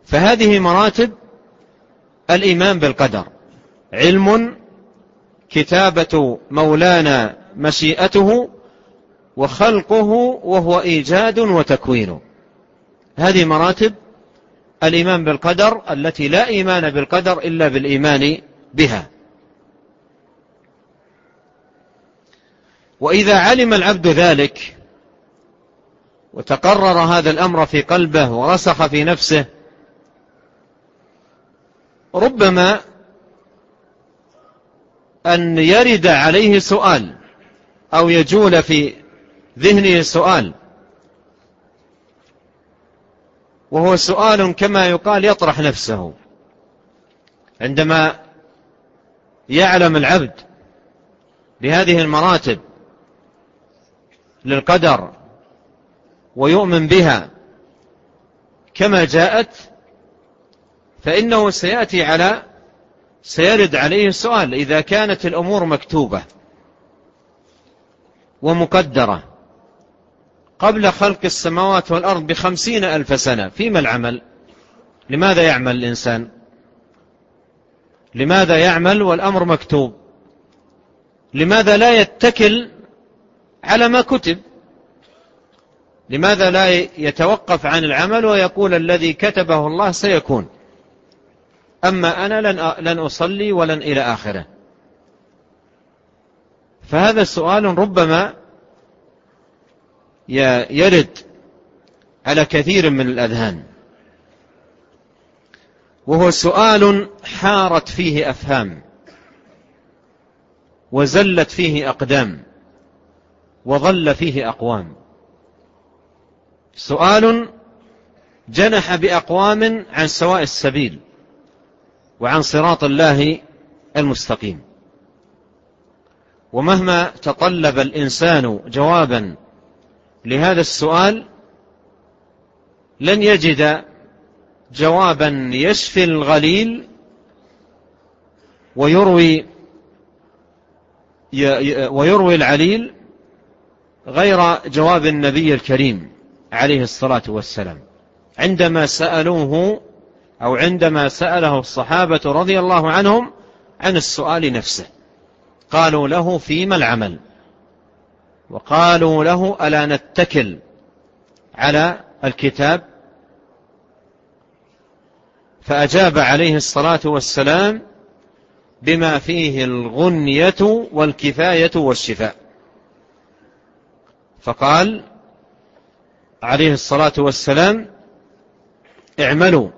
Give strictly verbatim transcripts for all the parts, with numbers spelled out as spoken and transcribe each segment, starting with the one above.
فهذه مراتب الإيمان بالقدر: علم، كتابة مولانا مشيئته، وخلقه وهو إيجاد وتكوين. هذه مراتب الإيمان بالقدر التي لا إيمان بالقدر إلا بالإيمان بها. وإذا علم العبد ذلك وتقرر هذا الأمر في قلبه ورسخ في نفسه، ربما أن يرد عليه سؤال أو يجول في ذهنه سؤال، وهو سؤال كما يقال يطرح نفسه. عندما يعلم العبد بهذه المراتب للقدر ويؤمن بها كما جاءت، فإنه سيأتي على سيرد عليه السؤال: إذا كانت الأمور مكتوبة ومقدرة قبل خلق السماوات والأرض بخمسين ألف سنة، فيما العمل؟ لماذا يعمل الإنسان؟ لماذا يعمل والأمر مكتوب؟ لماذا لا يتكل على ما كتب؟ لماذا لا يتوقف عن العمل ويقول الذي كتبه الله سيكون، أما أنا لن لن أصلي ولن إلى آخره؟ فهذا السؤال ربما يرد على كثير من الأذهان، وهو سؤال حارت فيه أفهام وزلت فيه أقدام وضل فيه أقوام. سؤال جنح بأقوام عن سواء السبيل وعن صراط الله المستقيم. ومهما تطلب الإنسان جوابا لهذا السؤال لن يجد جوابا يشفي الغليل ويروي ويروي العليل غير جواب النبي الكريم عليه الصلاة والسلام عندما سألوه أو عندما سأله الصحابة رضي الله عنهم عن السؤال نفسه. قالوا له: فيما العمل؟ وقالوا له: ألا نتكل على الكتاب؟ فأجاب عليه الصلاة والسلام بما فيه الغنية والكفاية والشفاء، فقال عليه الصلاة والسلام: اعملوا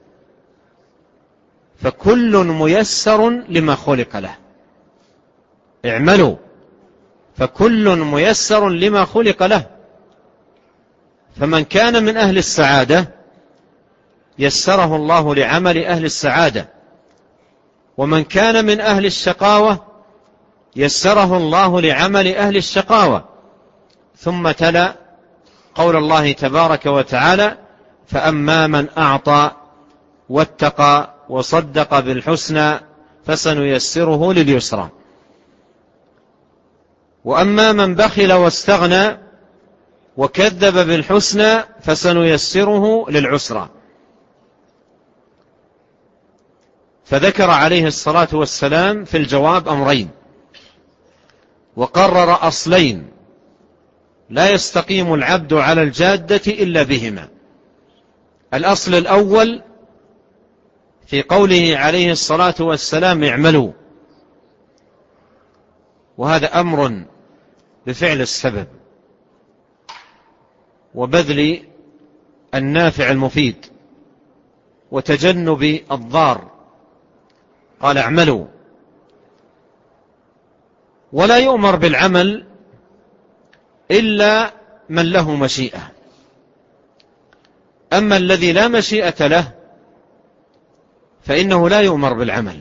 فكل ميسر لما خلق له. اعملوا فكل ميسر لما خلق له. فمن كان من أهل السعادة يسره الله لعمل أهل السعادة، ومن كان من أهل الشقاوة يسره الله لعمل أهل الشقاوة. ثم تلا قول الله تبارك وتعالى: فأما من أعطى واتقى وصدق بالحسنى فسنيسره لليسرى، وأما من بخل واستغنى وكذب بالحسنى فسنيسره للعسرى. فذكر عليه الصلاة والسلام في الجواب أمرين، وقرر أصلين لا يستقيم العبد على الجادة إلا بهما. الأصل الأول في قوله عليه الصلاة والسلام: اعملوا، وهذا أمر بفعل السبب وبذل النافع المفيد وتجنب الضار. قال: اعملوا. ولا يؤمر بالعمل إلا من له مشيئة، أما الذي لا مشيئة له فإنه لا يؤمر بالعمل.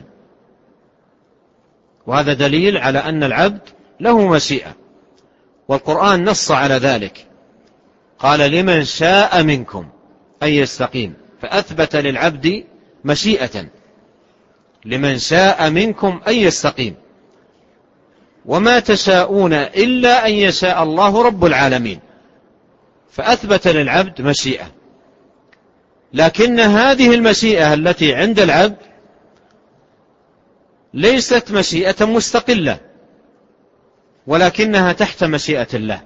وهذا دليل على أن العبد له مشيئة، والقرآن نص على ذلك، قال: لمن شاء منكم أن يستقيم، فأثبت للعبد مشيئة، لمن شاء منكم أن يستقيم. وما تشاءون إلا أن يشاء الله رب العالمين، فأثبت للعبد مشيئة. لكن هذه المشيئة التي عند العبد ليست مشيئة مستقلة، ولكنها تحت مشيئة الله.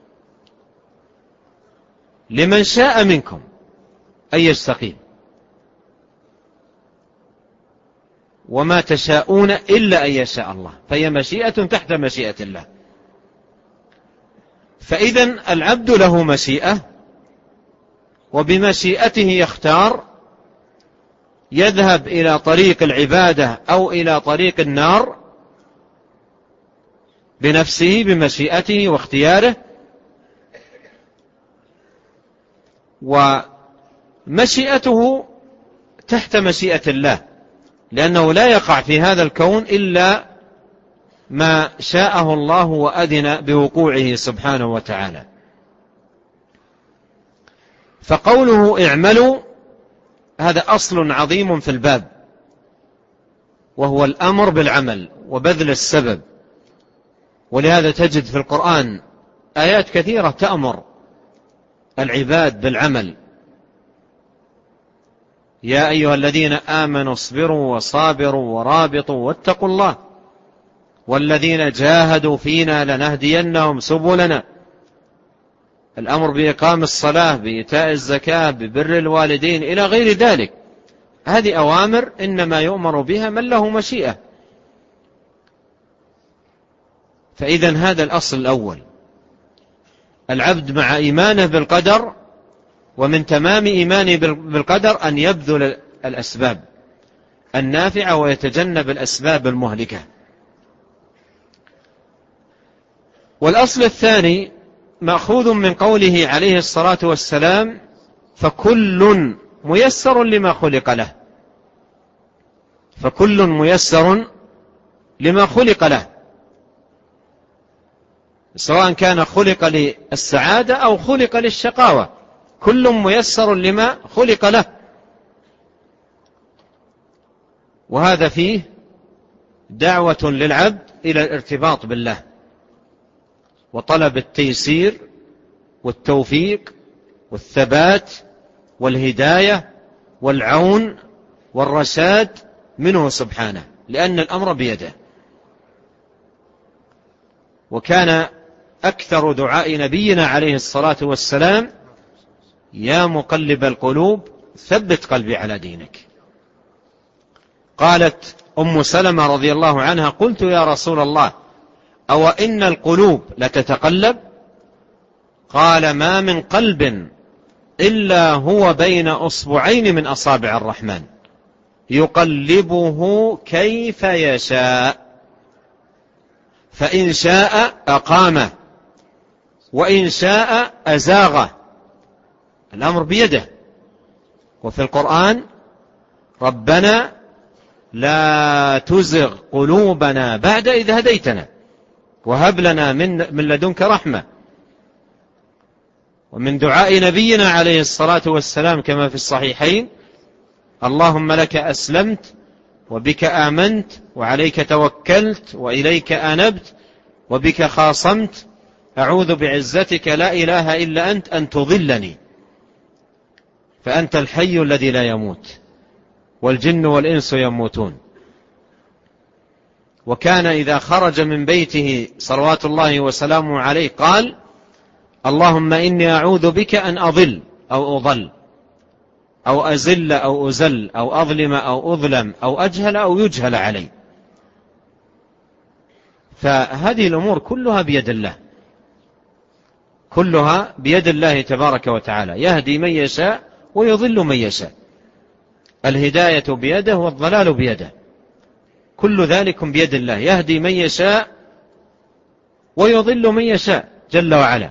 لمن شاء منكم أن يستقيم، وما تشاءون إلا أن يشاء الله، فهي مشيئة تحت مشيئة الله. فإذن العبد له مشيئة، وبمشيئته يختار يذهب إلى طريق العبادة أو إلى طريق النار بنفسه بمشيئته واختياره. ومشيئته تحت مشيئة الله، لأنه لا يقع في هذا الكون إلا ما شاءه الله وأذن بوقوعه سبحانه وتعالى. فقوله اعملوا هذا أصل عظيم في الباب، وهو الأمر بالعمل وبذل السبب. ولهذا تجد في القرآن آيات كثيرة تأمر العباد بالعمل. يا أيها الذين آمنوا اصبروا وصابروا ورابطوا واتقوا الله والذين جاهدوا فينا لنهدينهم سبلنا. الأمر بإقام الصلاة، بإيتاء الزكاة، ببر الوالدين إلى غير ذلك. هذه أوامر إنما يؤمر بها من له مشيئة. فإذن هذا الأصل الأول. العبد مع إيمانه بالقدر، ومن تمام إيمانه بالقدر أن يبذل الأسباب النافعة ويتجنب الأسباب المهلكة. والأصل الثاني مأخوذ من قوله عليه الصلاة والسلام: فكل ميسر لما خلق له. فكل ميسر لما خلق له، سواء كان خلق للسعادة أو خلق للشقاوة، كل ميسر لما خلق له. وهذا فيه دعوة للعبد إلى الارتباط بالله وطلب التيسير والتوفيق والثبات والهداية والعون والرشاد منه سبحانه، لأن الأمر بيده. وكان أكثر دعاء نبينا عليه الصلاة والسلام: يا مقلب القلوب ثبت قلبي على دينك. قالت أم سلمة رضي الله عنها: قلت يا رسول الله أو إن القلوب لتتقلب؟ قال: ما من قلب إلا هو بين أصبعين من أصابع الرحمن يقلبه كيف يشاء، فإن شاء أقامه وإن شاء أزاغه. الأمر بيده. وفي القرآن: ربنا لا تزغ قلوبنا بعد إذ هديتنا وهب لنا من, من لدنك رحمة. ومن دعاء نبينا عليه الصلاة والسلام كما في الصحيحين: اللهم لك أسلمت وبك آمنت وعليك توكلت وإليك أنبت وبك خاصمت أعوذ بعزتك لا إله إلا أنت أن تضلني، فأنت الحي الذي لا يموت والجن والإنس يموتون. وكان إذا خرج من بيته صلوات الله وسلامه عليه قال: اللهم إني أعوذ بك أن أضل أو أضل أو أزل أو أزل أو أظلم أو أظلم أو أجهل أو يجهل علي. فهذه الأمور كلها بيد الله، كلها بيد الله تبارك وتعالى، يهدي من يشاء ويضل من يشاء. الهداية بيده والضلال بيده، كل ذلك بيد الله، يهدي من يشاء ويضل من يشاء جل وعلا.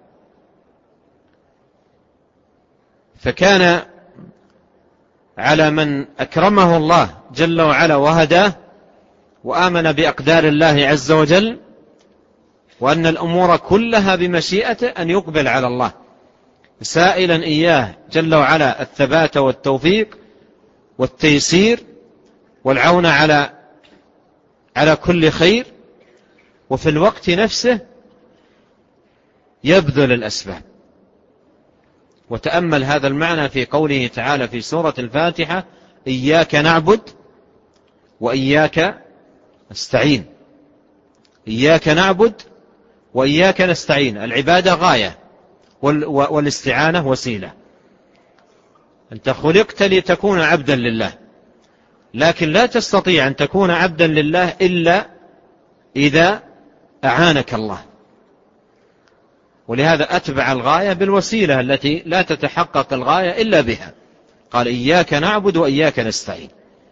فكان على من أكرمه الله جل وعلا وهداه وآمن بأقدار الله عز وجل وأن الأمور كلها بمشيئته أن يقبل على الله سائلا إياه جل وعلا الثبات والتوفيق والتيسير والعون على على كل خير، وفي الوقت نفسه يبذل الأسباب. وتأمل هذا المعنى في قوله تعالى في سورة الفاتحة: إياك نعبد وإياك نستعين. إياك نعبد وإياك نستعين، العبادة غاية والاستعانة وسيلة. أنت خلقت لتكون عبدا لله، لكن لا تستطيع أن تكون عبدا لله إلا إذا أعانك الله، ولهذا أتبع الغاية بالوسيلة التي لا تتحقق الغاية إلا بها. قال: إياك نعبد وإياك نستعين.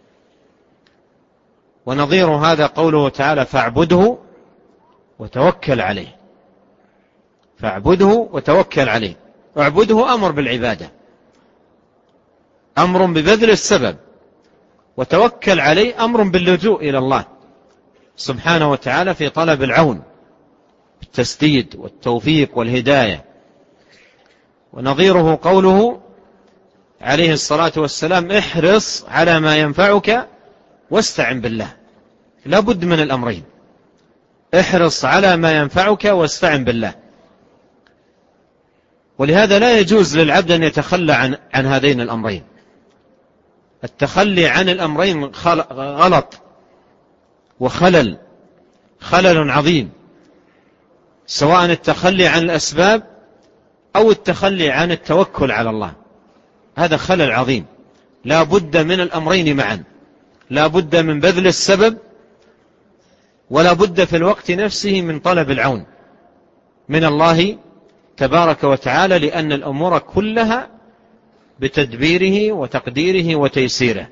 ونظير هذا قوله تعالى: فاعبده وتوكل عليه. فاعبده وتوكل عليه. اعبده أمر بالعبادة، أمر ببذل السبب، وتوكل عليه أمر باللجوء إلى الله سبحانه وتعالى في طلب العون، التسديد والتوفيق والهداية. ونظيره قوله عليه الصلاة والسلام: احرص على ما ينفعك واستعن بالله. لا بد من الأمرين: احرص على ما ينفعك واستعن بالله. ولهذا لا يجوز للعبد أن يتخلى عن, عن هذين الأمرين. التخلي عن الأمرين غلط وخلل خلل عظيم، سواء التخلي عن الأسباب أو التخلي عن التوكل على الله، هذا خلل عظيم. لا بد من الأمرين معا، لا بد من بذل السبب، ولا بد في الوقت نفسه من طلب العون من الله تبارك وتعالى، لأن الأمور كلها بتدبيره وتقديره وتيسيره.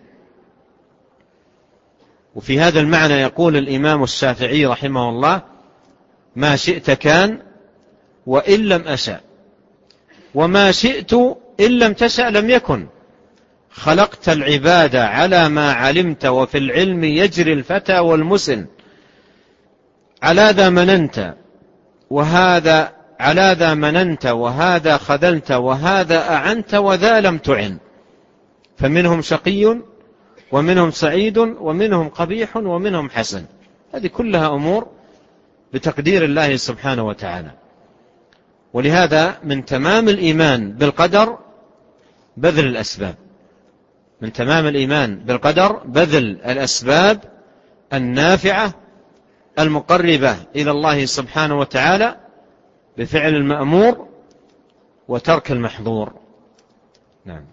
وفي هذا المعنى يقول الإمام الشافعي رحمه الله: ما شئت كان وإن لم أشأ، وما شئت إن لم تشأ لم يكن. خلقت العباد على ما علمت، وفي العلم يجري الفتى والمسن. على ذا مننت وهذا على ذا مننت وهذا خذلت، وهذا أعنت وذا لم تعن. فمنهم شقي ومنهم سعيد ومنهم قبيح ومنهم حسن. هذه كلها أمور بتقدير الله سبحانه وتعالى. ولهذا من تمام الإيمان بالقدر بذل الأسباب، من تمام الإيمان بالقدر بذل الأسباب النافعة المقربة إلى الله سبحانه وتعالى بفعل المأمور وترك المحظور. نعم.